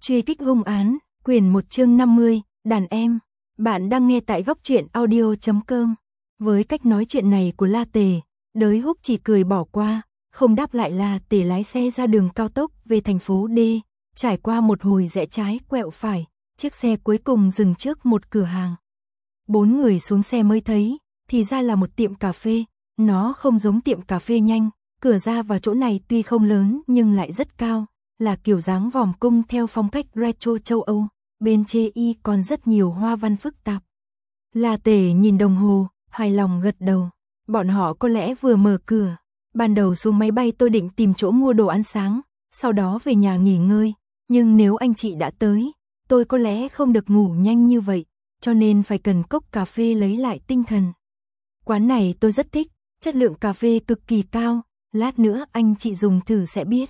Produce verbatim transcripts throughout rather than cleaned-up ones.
Truy kích hung án, quyển một chương năm mươi, đàn em. Bạn đang nghe tại góc truyện audio chấm com. Với cách nói chuyện này của La Tề, Đới Húc chỉ cười bỏ qua, không đáp lại. La Tề lái xe ra đường cao tốc về thành phố D, trải qua một hồi rẽ trái quẹo phải, chiếc xe cuối cùng dừng trước một cửa hàng. Bốn người xuống xe mới thấy, thì ra là một tiệm cà phê. Nó không giống tiệm cà phê nhanh, cửa ra vào chỗ này tuy không lớn nhưng lại rất cao, là kiểu dáng vòm cung theo phong cách retro châu Âu, bên chê y còn rất nhiều hoa văn phức tạp. La Tề nhìn đồng hồ, hài lòng gật đầu. Bọn họ có lẽ vừa mở cửa. Ban đầu xuống máy bay tôi định tìm chỗ mua đồ ăn sáng, sau đó về nhà nghỉ ngơi, nhưng nếu anh chị đã tới, tôi có lẽ không được ngủ nhanh như vậy, cho nên phải cần cốc cà phê lấy lại tinh thần. Quán này tôi rất thích, chất lượng cà phê cực kỳ cao, lát nữa anh chị dùng thử sẽ biết.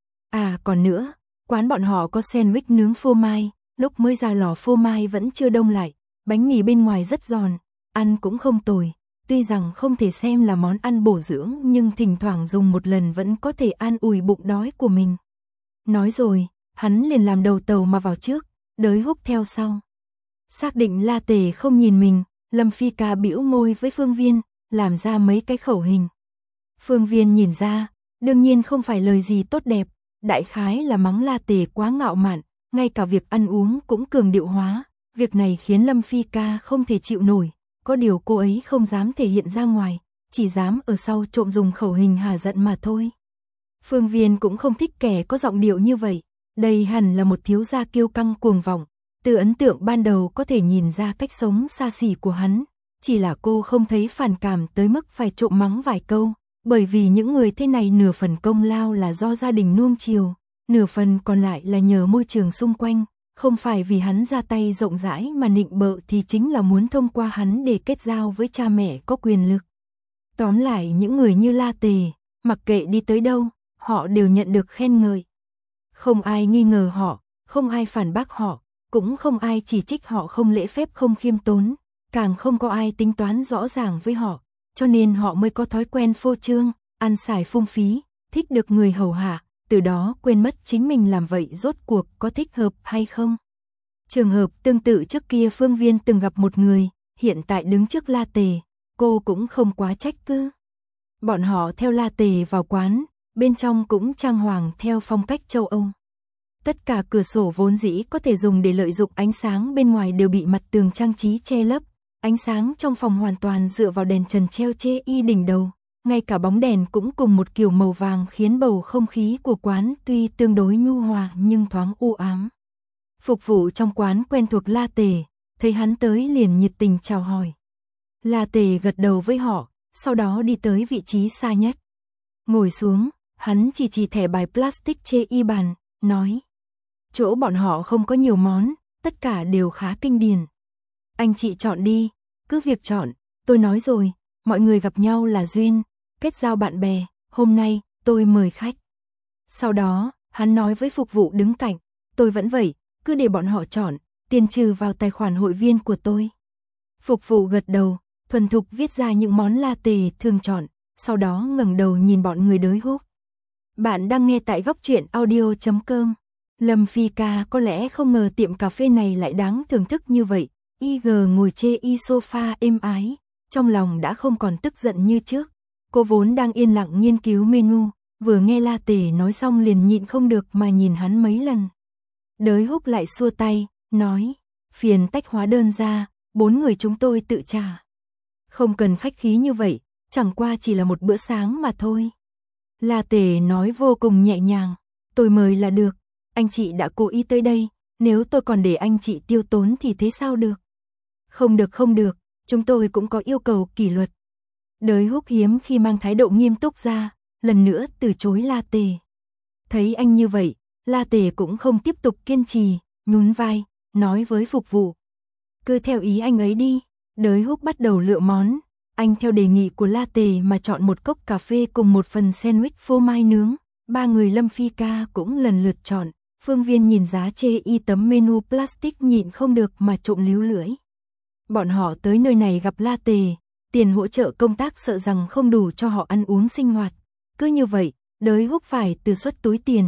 À còn nữa, quán bọn họ có sandwich nướng phô mai, lúc mới ra lò phô mai vẫn chưa đông lại, bánh mì bên ngoài rất giòn, ăn cũng không tồi, tuy rằng không thể xem là món ăn bổ dưỡng nhưng thỉnh thoảng dùng một lần vẫn có thể an ủi bụng đói của mình. Nói rồi, hắn liền làm đầu tàu mà vào trước, Đới Húc theo sau. Xác định La Tề không nhìn mình, Lâm Phi Ca bĩu môi với Phương Viên, làm ra mấy cái khẩu hình. Phương Viên nhìn ra, đương nhiên không phải lời gì tốt đẹp, đại khái là mắng La Tề quá ngạo mạn, ngay cả việc ăn uống cũng cường điệu hóa. Việc này khiến Lâm Phi Ca không thể chịu nổi, có điều cô ấy không dám thể hiện ra ngoài, chỉ dám ở sau trộm dùng khẩu hình hà giận mà thôi. Phương Viên cũng không thích kẻ có giọng điệu như vậy, đây hẳn là một thiếu gia kiêu căng cuồng vọng, từ ấn tượng ban đầu có thể nhìn ra cách sống xa xỉ của hắn, chỉ là cô không thấy phản cảm tới mức phải trộm mắng vài câu, bởi vì những người thế này nửa phần công lao là do gia đình nuông chiều, nửa phần còn lại là nhờ môi trường xung quanh, không phải vì hắn ra tay rộng rãi mà nịnh bợ thì chính là muốn thông qua hắn để kết giao với cha mẹ có quyền lực. Tóm lại những người như La Tề, mặc kệ đi tới đâu, họ đều nhận được khen ngợi. Không ai nghi ngờ họ, không ai phản bác họ, cũng không ai chỉ trích họ không lễ phép không khiêm tốn, càng không có ai tính toán rõ ràng với họ, cho nên họ mới có thói quen phô trương, ăn xài phung phí, thích được người hầu hạ, từ đó quên mất chính mình làm vậy rốt cuộc có thích hợp hay không. Trường hợp tương tự trước kia Phương Viên từng gặp một người, hiện tại đứng trước La Tề, cô cũng không quá trách cứ. Bọn họ theo La Tề vào quán, bên trong cũng trang hoàng theo phong cách châu Âu. Tất cả cửa sổ vốn dĩ có thể dùng để lợi dụng ánh sáng bên ngoài đều bị mặt tường trang trí che lấp, ánh sáng trong phòng hoàn toàn dựa vào đèn trần treo chê y đỉnh đầu, ngay cả bóng đèn cũng cùng một kiểu màu vàng khiến bầu không khí của quán tuy tương đối nhu hòa nhưng thoáng u ám. Phục vụ trong quán quen thuộc La Tề, thấy hắn tới liền nhiệt tình chào hỏi. La Tề gật đầu với họ, sau đó đi tới vị trí xa nhất. Ngồi xuống, hắn chỉ chỉ thẻ bài plastic chê y bàn, nói. Chỗ bọn họ không có nhiều món, tất cả đều khá kinh điển. Anh chị chọn đi, cứ việc chọn, tôi nói rồi, mọi người gặp nhau là duyên, kết giao bạn bè, hôm nay, tôi mời khách. Sau đó, hắn nói với phục vụ đứng cạnh, tôi vẫn vậy, cứ để bọn họ chọn, tiền trừ vào tài khoản hội viên của tôi. Phục vụ gật đầu, thuần thục viết ra những món La Tề thường chọn, sau đó ngẩng đầu nhìn bọn người Đới Húc. Bạn đang nghe tại góc truyện audio chấm com. Lâm Phi Ca có lẽ không ngờ tiệm cà phê này lại đáng thưởng thức như vậy, i giê ngồi chê y sofa êm ái, trong lòng đã không còn tức giận như trước. Cô vốn đang yên lặng nghiên cứu menu, vừa nghe La Tề nói xong liền nhịn không được mà nhìn hắn mấy lần. Đới Húc lại xua tay, nói, phiền tách hóa đơn ra, bốn người chúng tôi tự trả. Không cần khách khí như vậy, chẳng qua chỉ là một bữa sáng mà thôi. La Tề nói vô cùng nhẹ nhàng, tôi mời là được, anh chị đã cố ý tới đây, nếu tôi còn để anh chị tiêu tốn thì thế sao được? Không được không được, chúng tôi cũng có yêu cầu kỷ luật. Đới Húc hiếm khi mang thái độ nghiêm túc ra, lần nữa từ chối La Tề. Thấy anh như vậy, La Tề cũng không tiếp tục kiên trì, nhún vai, nói với phục vụ. Cứ theo ý anh ấy đi. Đới Húc bắt đầu lựa món, anh theo đề nghị của La Tề mà chọn một cốc cà phê cùng một phần sandwich phô mai nướng. Ba người Lâm Phi Ca cũng lần lượt chọn, Phương Viên nhìn giá chê y tấm menu plastic nhịn không được mà trộm líu lưỡi. Bọn họ tới nơi này gặp La Tề, tiền hỗ trợ công tác sợ rằng không đủ cho họ ăn uống sinh hoạt. Cứ như vậy, Đới Húc phải từ xuất túi tiền,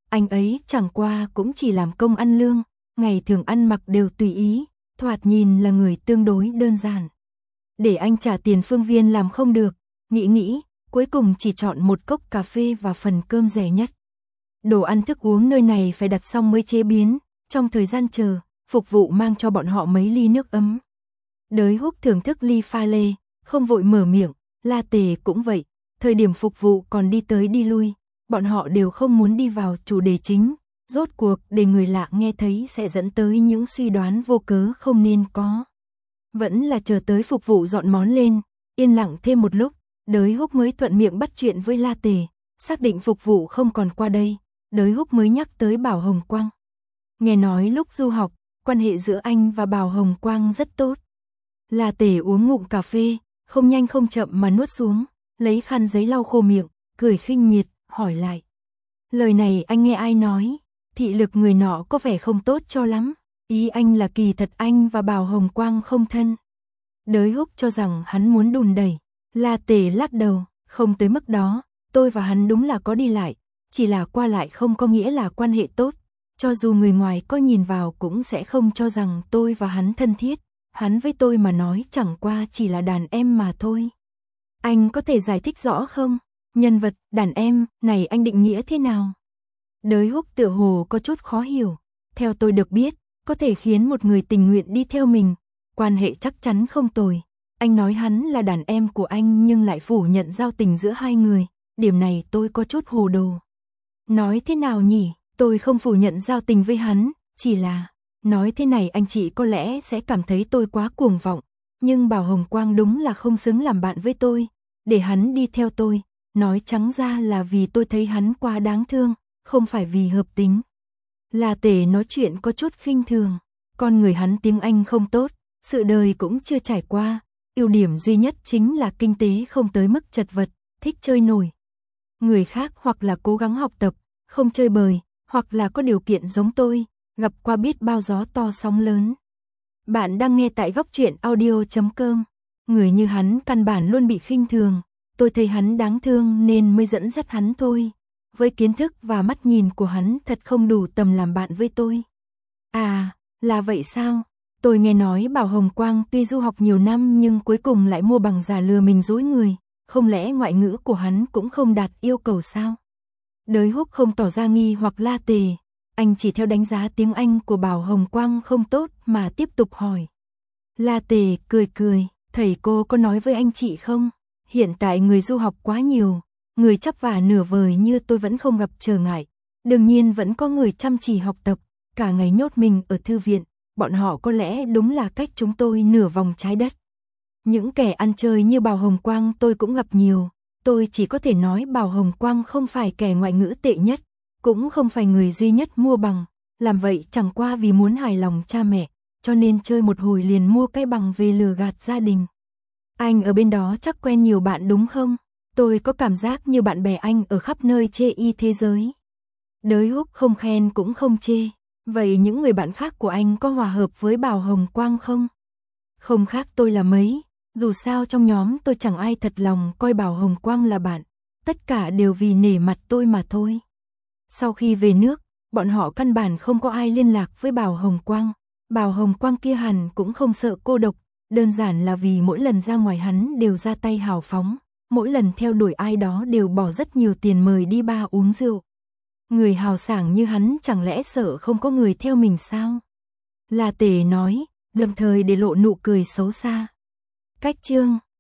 anh ấy chẳng qua cũng chỉ làm công ăn lương, ngày thường ăn mặc đều tùy ý, thoạt nhìn là người tương đối đơn giản. Để anh trả tiền phương viên làm không được, nghĩ nghĩ, cuối cùng chỉ chọn một cốc cà phê và phần cơm rẻ nhất. Đồ ăn thức uống nơi này phải đặt xong mới chế biến, trong thời gian chờ, phục vụ mang cho bọn họ mấy ly nước ấm. Đới Húc thưởng thức ly pha lê, không vội mở miệng, La Tề cũng vậy, thời điểm phục vụ còn đi tới đi lui, bọn họ đều không muốn đi vào chủ đề chính, rốt cuộc để người lạ nghe thấy sẽ dẫn tới những suy đoán vô cớ không nên có. Vẫn là chờ tới phục vụ dọn món lên, yên lặng thêm một lúc, Đới Húc mới thuận miệng bắt chuyện với La Tề, xác định phục vụ không còn qua đây, Đới Húc mới nhắc tới Bảo Hồng Quang. Nghe nói lúc du học, quan hệ giữa anh và Bảo Hồng Quang rất tốt. La Tề uống ngụm cà phê, không nhanh không chậm mà nuốt xuống, lấy khăn giấy lau khô miệng, cười khinh miệt, hỏi lại. Lời này anh nghe ai nói, thị lực người nọ có vẻ không tốt cho lắm, ý anh là kỳ thật anh và Bảo Hồng Quang không thân. Đới Húc cho rằng hắn muốn đùn đẩy, La Tề lắc đầu, không tới mức đó, tôi và hắn đúng là có đi lại, chỉ là qua lại không có nghĩa là quan hệ tốt, cho dù người ngoài có nhìn vào cũng sẽ không cho rằng tôi và hắn thân thiết, hắn với tôi mà nói chẳng qua chỉ là đàn em mà thôi. Anh có thể giải thích rõ không? Nhân vật, đàn em, này anh định nghĩa thế nào? Đới Húc tựa hồ có chút khó hiểu, theo tôi được biết, có thể khiến một người tình nguyện đi theo mình, quan hệ chắc chắn không tồi. Anh nói hắn là đàn em của anh nhưng lại phủ nhận giao tình giữa hai người, điểm này tôi có chút hồ đồ. Nói thế nào nhỉ, tôi không phủ nhận giao tình với hắn, chỉ là, nói thế này anh chị có lẽ sẽ cảm thấy tôi quá cuồng vọng, nhưng Bảo Hồng Quang đúng là không xứng làm bạn với tôi, để hắn đi theo tôi, nói trắng ra là vì tôi thấy hắn quá đáng thương, không phải vì hợp tính. La Tề nói chuyện có chút khinh thường, con người hắn tiếng Anh không tốt, sự đời cũng chưa trải qua, ưu điểm duy nhất chính là kinh tế không tới mức chật vật, thích chơi nổi. Người khác hoặc là cố gắng học tập, không chơi bời, hoặc là có điều kiện giống tôi, gặp qua biết bao gió to sóng lớn. Bạn đang nghe tại góc truyện audio chấm com, người như hắn căn bản luôn bị khinh thường, tôi thấy hắn đáng thương nên mới dẫn dắt hắn thôi. Với kiến thức và mắt nhìn của hắn thật không đủ tầm làm bạn với tôi. À, là vậy sao? Tôi nghe nói Bảo Hồng Quang tuy du học nhiều năm nhưng cuối cùng lại mua bằng giả lừa mình dối người, không lẽ ngoại ngữ của hắn cũng không đạt yêu cầu sao? Đới Húc không tỏ ra nghi hoặc La Tề, anh chỉ theo đánh giá tiếng Anh của Bảo Hồng Quang không tốt mà tiếp tục hỏi. La Tề cười cười, thầy cô có nói với anh chị không? Hiện tại người du học quá nhiều, người chắp vả nửa vời như tôi vẫn không gặp trở ngại. Đương nhiên vẫn có người chăm chỉ học tập, cả ngày nhốt mình ở thư viện, bọn họ có lẽ đúng là cách chúng tôi nửa vòng trái đất. Những kẻ ăn chơi như Bảo Hồng Quang tôi cũng gặp nhiều, tôi chỉ có thể nói Bảo Hồng Quang không phải kẻ ngoại ngữ tệ nhất, cũng không phải người duy nhất mua bằng, làm vậy chẳng qua vì muốn hài lòng cha mẹ, cho nên chơi một hồi liền mua cái bằng về lừa gạt gia đình. Anh ở bên đó chắc quen nhiều bạn đúng không? Tôi có cảm giác như bạn bè anh ở khắp nơi chê y thế giới. Đới Húc không khen cũng không chê. Vậy những người bạn khác của anh có hòa hợp với Bảo Hồng Quang không? Không khác tôi là mấy. Dù sao trong nhóm tôi chẳng ai thật lòng coi Bảo Hồng Quang là bạn. Tất cả đều vì nể mặt tôi mà thôi. Sau khi về nước, bọn họ căn bản không có ai liên lạc với Bảo Hồng Quang. Bảo Hồng Quang kia hẳn cũng không sợ cô độc. Đơn giản là vì mỗi lần ra ngoài hắn đều ra tay hào phóng. Mỗi lần theo đuổi ai đó đều bỏ rất nhiều tiền mời đi bar uống rượu. Người hào sảng như hắn chẳng lẽ sợ không có người theo mình sao? La Tề nói, đồng thời để lộ nụ cười xấu xa. Cách chương